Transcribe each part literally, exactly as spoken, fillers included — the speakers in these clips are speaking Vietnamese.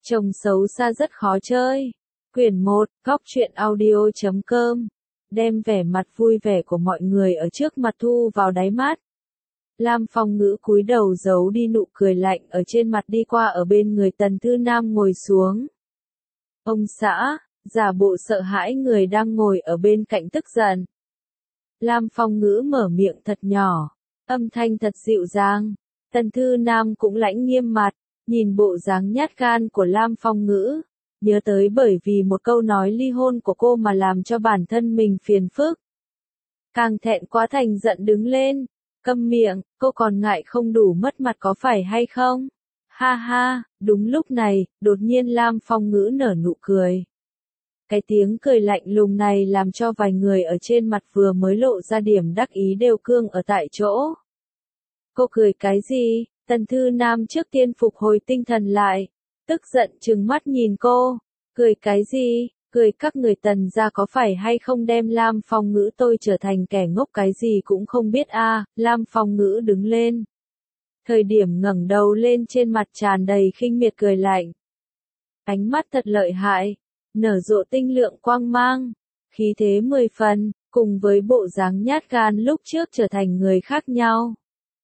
Chồng xấu xa rất khó chơi. Quyển một, góc truyện audio chấm com. Đem vẻ mặt vui vẻ của mọi người ở trước mặt thu vào đáy mắt. Lam Phong Ngữ cúi đầu giấu đi nụ cười lạnh ở trên mặt, đi qua ở bên người Tần Thư Nam ngồi xuống. Ông xã, giả bộ sợ hãi người đang ngồi ở bên cạnh tức giận. Lam Phong Ngữ mở miệng thật nhỏ, âm thanh thật dịu dàng. Tần Thư Nam cũng lãnh nghiêm mặt, nhìn bộ dáng nhát gan của Lam Phong Ngữ, nhớ tới bởi vì một câu nói ly hôn của cô mà làm cho bản thân mình phiền phức. Càng thẹn quá thành giận đứng lên, câm miệng, cô còn ngại không đủ mất mặt có phải hay không? Ha ha, đúng lúc này, đột nhiên Lam Phong Ngữ nở nụ cười. Cái tiếng cười lạnh lùng này làm cho vài người ở trên mặt vừa mới lộ ra điểm đắc ý đều cương ở tại chỗ. Cô cười cái gì? Tần Thư Nam trước tiên phục hồi tinh thần lại, tức giận trừng mắt nhìn cô. Cười cái gì? Cười các người Tần gia có phải hay không đem Lam Phong Ngữ tôi trở thành kẻ ngốc cái gì cũng không biết a? À, Lam Phong Ngữ đứng lên. Thời điểm ngẩng đầu lên trên mặt tràn đầy khinh miệt cười lạnh. Ánh mắt thật lợi hại, nở rộ tinh lượng quang mang, khí thế mười phần, cùng với bộ dáng nhát gan lúc trước trở thành người khác nhau.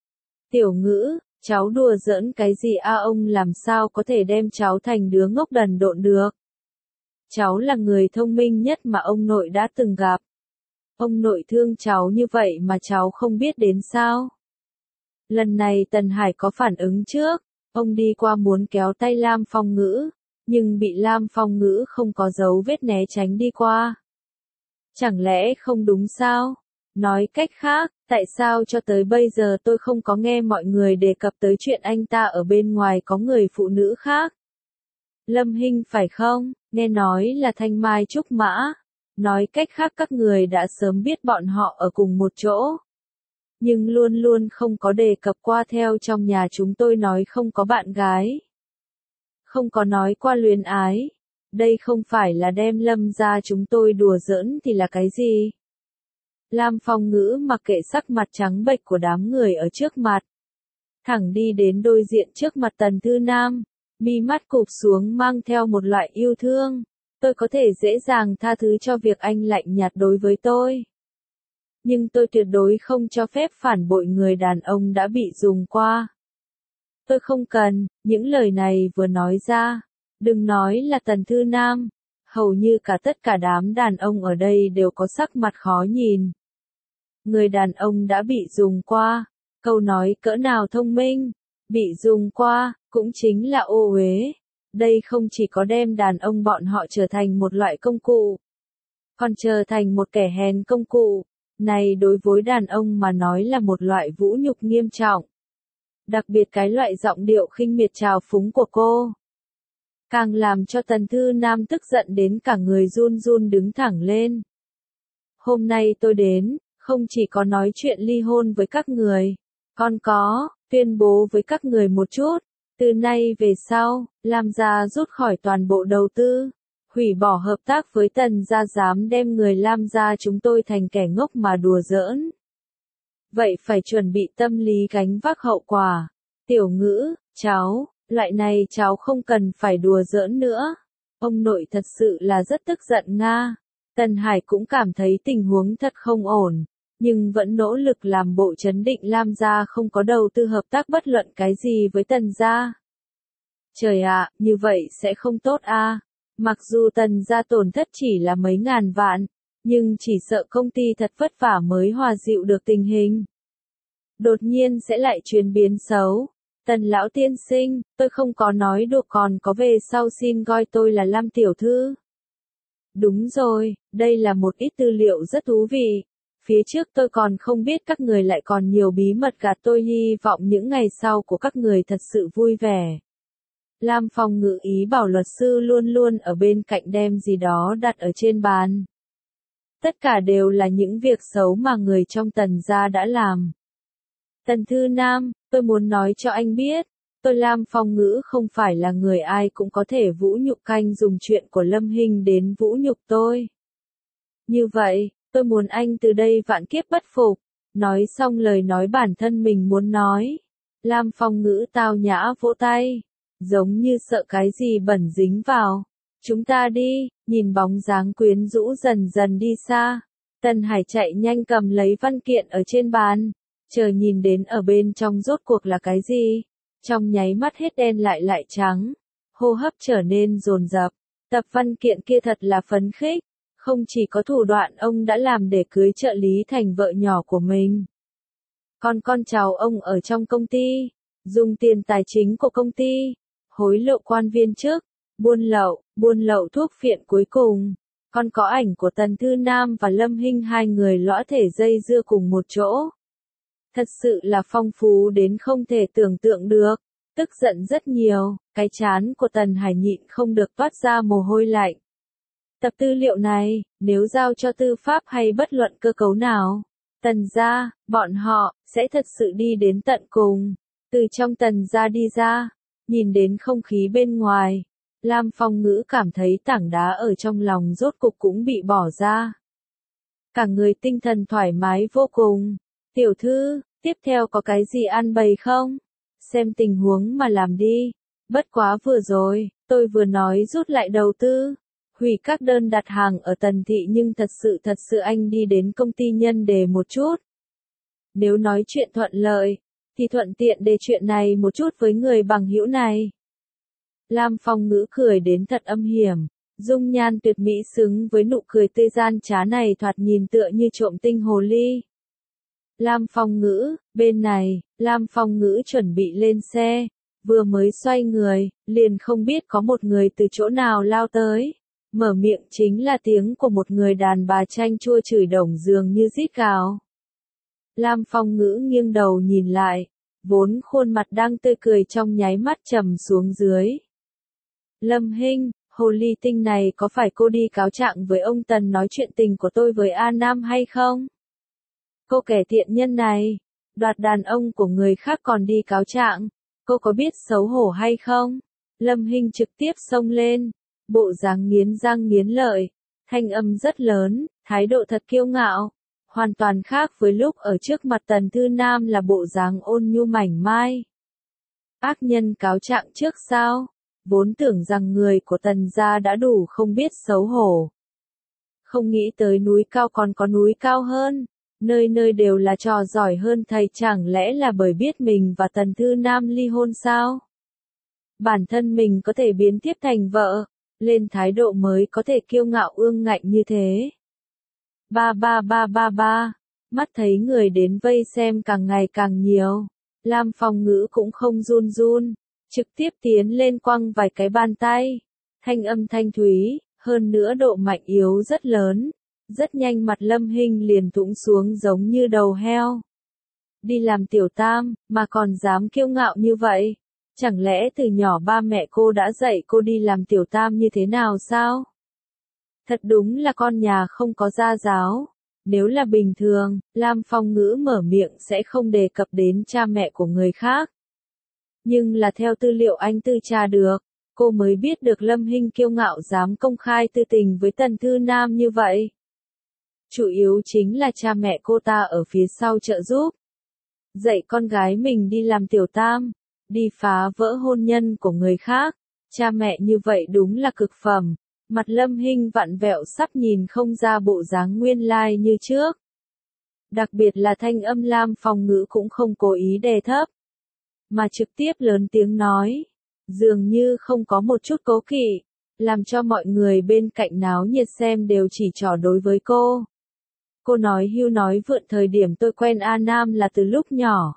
Tiểu Ngữ, cháu đùa giỡn cái gì a? Ông làm sao có thể đem cháu thành đứa ngốc đần độn được? Cháu là người thông minh nhất mà ông nội đã từng gặp. Ông nội thương cháu như vậy mà cháu không biết đến sao? Lần này Tần Hải có phản ứng trước, ông đi qua muốn kéo tay Lam Phong Ngữ, nhưng bị Lam Phong Ngữ không có dấu vết né tránh đi qua. Chẳng lẽ không đúng sao? Nói cách khác, tại sao cho tới bây giờ tôi không có nghe mọi người đề cập tới chuyện anh ta ở bên ngoài có người phụ nữ khác? Lâm Hinh phải không? Nghe nói là Thanh Mai Trúc Mã. Nói cách khác các người đã sớm biết bọn họ ở cùng một chỗ. Nhưng luôn luôn không có đề cập qua, theo trong nhà chúng tôi nói không có bạn gái. Không có nói qua luyến ái. Đây không phải là đem Lâm gia chúng tôi đùa giỡn thì là cái gì? Lam Phong Ngữ mặc kệ sắc mặt trắng bệch của đám người ở trước mặt. Thẳng đi đến đối diện trước mặt Tần Thư Nam, mi mắt cụp xuống mang theo một loại yêu thương. Tôi có thể dễ dàng tha thứ cho việc anh lạnh nhạt đối với tôi. Nhưng tôi tuyệt đối không cho phép phản bội người đàn ông đã bị dùng qua. Tôi không cần, những lời này vừa nói ra. Đừng nói là Tần Thư Nam, hầu như cả tất cả đám đàn ông ở đây đều có sắc mặt khó nhìn. Người đàn ông đã bị dùng qua, câu nói cỡ nào thông minh, bị dùng qua, cũng chính là ô uế. Đây không chỉ có đem đàn ông bọn họ trở thành một loại công cụ, còn trở thành một kẻ hèn công cụ. Này đối với đàn ông mà nói là một loại vũ nhục nghiêm trọng. Đặc biệt cái loại giọng điệu khinh miệt trào phúng của cô, càng làm cho Tần Thư Nam tức giận đến cả người run run đứng thẳng lên. Hôm nay tôi đến, không chỉ có nói chuyện ly hôn với các người, còn có, tuyên bố với các người một chút. Từ nay về sau, Lam gia rút khỏi toàn bộ đầu tư, hủy bỏ hợp tác với Tần gia, dám đem người Lam gia chúng tôi thành kẻ ngốc mà đùa giỡn. Vậy phải chuẩn bị tâm lý gánh vác hậu quả. Tiểu Ngữ, cháu, loại này cháu không cần phải đùa giỡn nữa. Ông nội thật sự là rất tức giận nga. Tần Hải cũng cảm thấy tình huống thật không ổn, nhưng vẫn nỗ lực làm bộ trấn định. Lam gia không có đầu tư hợp tác bất luận cái gì với Tần gia. Trời ạ, như vậy sẽ không tốt a. À. Mặc dù Tần gia tổn thất chỉ là mấy ngàn vạn, nhưng chỉ sợ công ty thật vất vả mới hòa dịu được tình hình. Đột nhiên sẽ lại chuyển biến xấu. Tần lão tiên sinh, tôi không có nói đùa, còn có về sau xin gọi tôi là Lam tiểu thư. Đúng rồi, đây là một ít tư liệu rất thú vị. Phía trước tôi còn không biết các người lại còn nhiều bí mật gạt tôi, hy vọng những ngày sau của các người thật sự vui vẻ. Lam Phong Ngữ ý bảo luật sư luôn luôn ở bên cạnh đem gì đó đặt ở trên bàn. Tất cả đều là những việc xấu mà người trong Tần gia đã làm. Tần Thư Nam, tôi muốn nói cho anh biết, tôi Lam Phong Ngữ không phải là người ai cũng có thể vũ nhục canh dùng chuyện của Lâm Hinh đến vũ nhục tôi. Như vậy, tôi muốn anh từ đây vạn kiếp bất phục. Nói xong lời nói bản thân mình muốn nói, Lam Phong Ngữ tao nhã vỗ tay. giống như sợ cái gì bẩn dính vào. Chúng ta đi, nhìn bóng dáng quyến rũ dần dần đi xa. Tần Hải chạy nhanh cầm lấy văn kiện ở trên bàn, chờ nhìn đến ở bên trong rốt cuộc là cái gì. Trong nháy mắt hết đen lại lại trắng, hô hấp trở nên dồn dập. Tập văn kiện kia thật là phấn khích, không chỉ có thủ đoạn ông đã làm để cưới trợ lý thành vợ nhỏ của mình. Còn con cháu ông ở trong công ty, dùng tiền tài chính của công ty, hối lộ quan viên chức, buôn lậu, buôn lậu thuốc phiện cuối cùng. Còn có ảnh của Tần Thư Nam và Lâm Hinh hai người lõa thể dây dưa cùng một chỗ. Thật sự là phong phú đến không thể tưởng tượng được. Tức giận rất nhiều, cái trán của Tần Hải nhịn không được toát ra mồ hôi lạnh. Tập tư liệu này, nếu giao cho tư pháp hay bất luận cơ cấu nào, Tần gia, bọn họ, sẽ thật sự đi đến tận cùng. Từ trong Tần gia đi ra, nhìn đến không khí bên ngoài, Lam Phong Ngữ cảm thấy tảng đá ở trong lòng rốt cục cũng bị bỏ ra. Cả người tinh thần thoải mái vô cùng. Tiểu thư, tiếp theo có cái gì ăn bày không? Xem tình huống mà làm đi. Bất quá vừa rồi, tôi vừa nói rút lại đầu tư, hủy các đơn đặt hàng ở Tần Thị, nhưng thật sự thật sự anh đi đến công ty nhân đề một chút. Nếu nói chuyện thuận lợi, thì thuận tiện đề chuyện này một chút với người bằng hữu này. Lam Phong Ngữ cười đến thật âm hiểm, dung nhan tuyệt mỹ xứng với nụ cười tươi gian trá này thoạt nhìn tựa như trộm tinh hồ ly. Lam Phong Ngữ, bên này, Lam Phong Ngữ chuẩn bị lên xe, vừa mới xoay người, liền không biết có một người từ chỗ nào lao tới. Mở miệng chính là tiếng của một người đàn bà chanh chua chửi đồng dường như rít gào. Lam Phong Ngữ nghiêng đầu nhìn lại, vốn khuôn mặt đang tươi cười trong nháy mắt trầm xuống dưới. Lâm Hinh, hồ ly tinh này có phải cô đi cáo trạng với ông Tần nói chuyện tình của tôi với A Nam hay không? Cô kẻ thiện nhân này, đoạt đàn ông của người khác còn đi cáo trạng, cô có biết xấu hổ hay không? Lâm Hinh trực tiếp xông lên, bộ dáng nghiến răng nghiến lợi, thanh âm rất lớn, thái độ thật kiêu ngạo, hoàn toàn khác với lúc ở trước mặt Tần Thư Nam là bộ dáng ôn nhu mảnh mai. Ác nhân cáo trạng trước sao? Vốn tưởng rằng người của Tần gia đã đủ không biết xấu hổ. Không nghĩ tới núi cao còn có núi cao hơn, nơi nơi đều là trò giỏi hơn thầy, chẳng lẽ là bởi biết mình và Tần Thư Nam ly hôn sao? Bản thân mình có thể biến tiếp thành vợ, lên thái độ mới có thể kiêu ngạo ương ngạnh như thế. Ba ba ba ba ba, mắt thấy người đến vây xem càng ngày càng nhiều, Lam Phong Ngữ cũng không run run, trực tiếp tiến lên quăng vài cái bàn tay, thanh âm thanh thúy, hơn nữa độ mạnh yếu rất lớn, rất nhanh mặt Lâm Hinh liền thủng xuống giống như đầu heo. Đi làm tiểu tam, mà còn dám kiêu ngạo như vậy, chẳng lẽ từ nhỏ ba mẹ cô đã dạy cô đi làm tiểu tam như thế nào sao? Thật đúng là con nhà không có gia giáo. Nếu là bình thường, Lam Phong Ngữ mở miệng sẽ không đề cập đến cha mẹ của người khác. Nhưng là theo tư liệu anh tư tra được, cô mới biết được Lâm Hinh kiêu ngạo dám công khai tư tình với Tần Thư Nam như vậy. Chủ yếu chính là cha mẹ cô ta ở phía sau trợ giúp. Dạy con gái mình đi làm tiểu tam, đi phá vỡ hôn nhân của người khác. Cha mẹ như vậy đúng là cực phẩm. Mặt Lâm Hinh vặn vẹo sắp nhìn không ra bộ dáng nguyên lai như trước. Đặc biệt là thanh âm Lam Phong Ngữ cũng không cố ý đè thấp, mà trực tiếp lớn tiếng nói, dường như không có một chút cố kỵ, làm cho mọi người bên cạnh náo nhiệt xem đều chỉ trỏ đối với cô. Cô nói hưu nói vượn, thời điểm tôi quen A Nam là từ lúc nhỏ.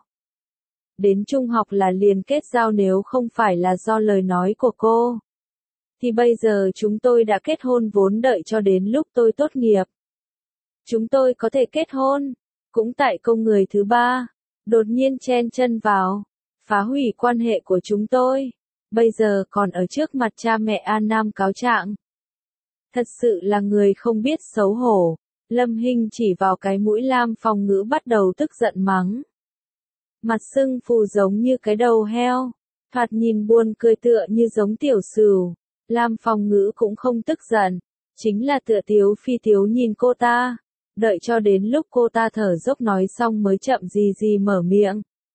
Đến trung học là liền kết giao, nếu không phải là do lời nói của cô, thì bây giờ chúng tôi đã kết hôn, vốn đợi cho đến lúc tôi tốt nghiệp. Chúng tôi có thể kết hôn, cũng tại cô người thứ ba, đột nhiên chen chân vào, phá hủy quan hệ của chúng tôi, bây giờ còn ở trước mặt cha mẹ A Nam cáo trạng. Thật sự là người không biết xấu hổ. Lâm Hinh chỉ vào cái mũi Lam Phong Ngữ bắt đầu tức giận mắng. Mặt sưng phù giống như cái đầu heo, thoạt nhìn buồn cười tựa như giống tiểu sửu. Lam Phong Ngữ cũng không tức giận, chính là tựa tiếu phi tiếu nhìn cô ta, đợi cho đến lúc cô ta thở dốc nói xong mới chậm gì gì mở miệng.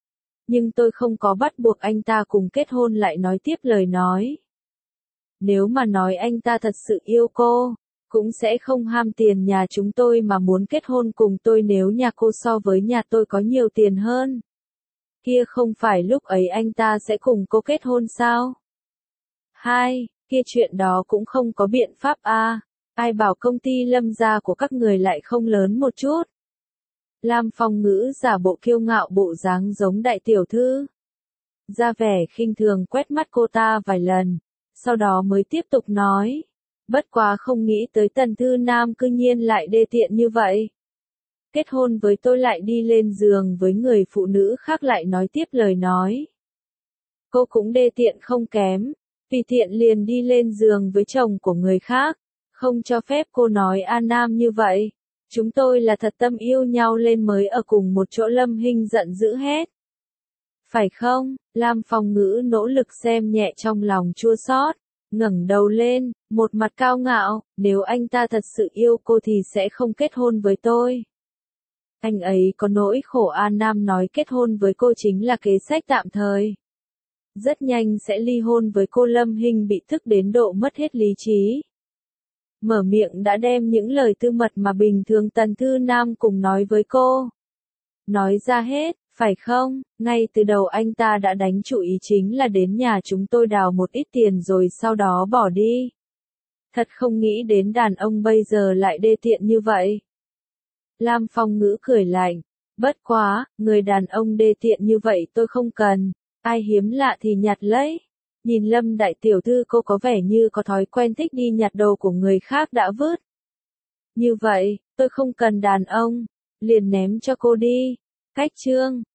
Nhưng tôi không có bắt buộc anh ta cùng kết hôn, lại nói tiếp lời nói. Nếu mà nói anh ta thật sự yêu cô, cũng sẽ không ham tiền nhà chúng tôi mà muốn kết hôn cùng tôi nếu nhà cô so với nhà tôi có nhiều tiền hơn. Kia không phải lúc ấy anh ta sẽ cùng cô kết hôn sao? Hai, kia chuyện đó cũng không có biện pháp a. À. Ai bảo công ty Lâm gia của các người lại không lớn một chút. Lam Phong Ngữ giả bộ kiêu ngạo bộ dáng giống đại tiểu thư. Ra vẻ khinh thường quét mắt cô ta vài lần, sau đó mới tiếp tục nói. Bất quá không nghĩ tới Tần Thư Nam cư nhiên lại đê tiện như vậy. Kết hôn với tôi lại đi lên giường với người phụ nữ khác, lại nói tiếp lời nói. Cô cũng đê tiện không kém, vì tiện liền đi lên giường với chồng của người khác, không cho phép cô nói A Nam như vậy. Chúng tôi là thật tâm yêu nhau lên mới ở cùng một chỗ. Lâm Hinh giận dữ hét. Phải không? Lam Phong Ngữ nỗ lực xem nhẹ trong lòng chua xót, ngẩng đầu lên, một mặt cao ngạo, nếu anh ta thật sự yêu cô thì sẽ không kết hôn với tôi. Anh ấy có nỗi khổ. A Nam nói kết hôn với cô chính là kế sách tạm thời. Rất nhanh sẽ ly hôn với cô. Lâm Hinh bị tức đến độ mất hết lý trí. Mở miệng đã đem những lời tư mật mà bình thường Tần Thư Nam cùng nói với cô. Nói ra hết, phải không? Ngay từ đầu anh ta đã đánh chủ ý chính là đến nhà chúng tôi đào một ít tiền rồi sau đó bỏ đi. Thật không nghĩ đến đàn ông bây giờ lại đê tiện như vậy. Lam Phong Ngữ cười lạnh. Bất quá, người đàn ông đê tiện như vậy tôi không cần. Ai hiếm lạ thì nhặt lấy. Nhìn Lâm đại tiểu thư, cô có vẻ như có thói quen thích đi nhặt đồ của người khác đã vứt. Như vậy, tôi không cần đàn ông, liền ném cho cô đi. Cách chương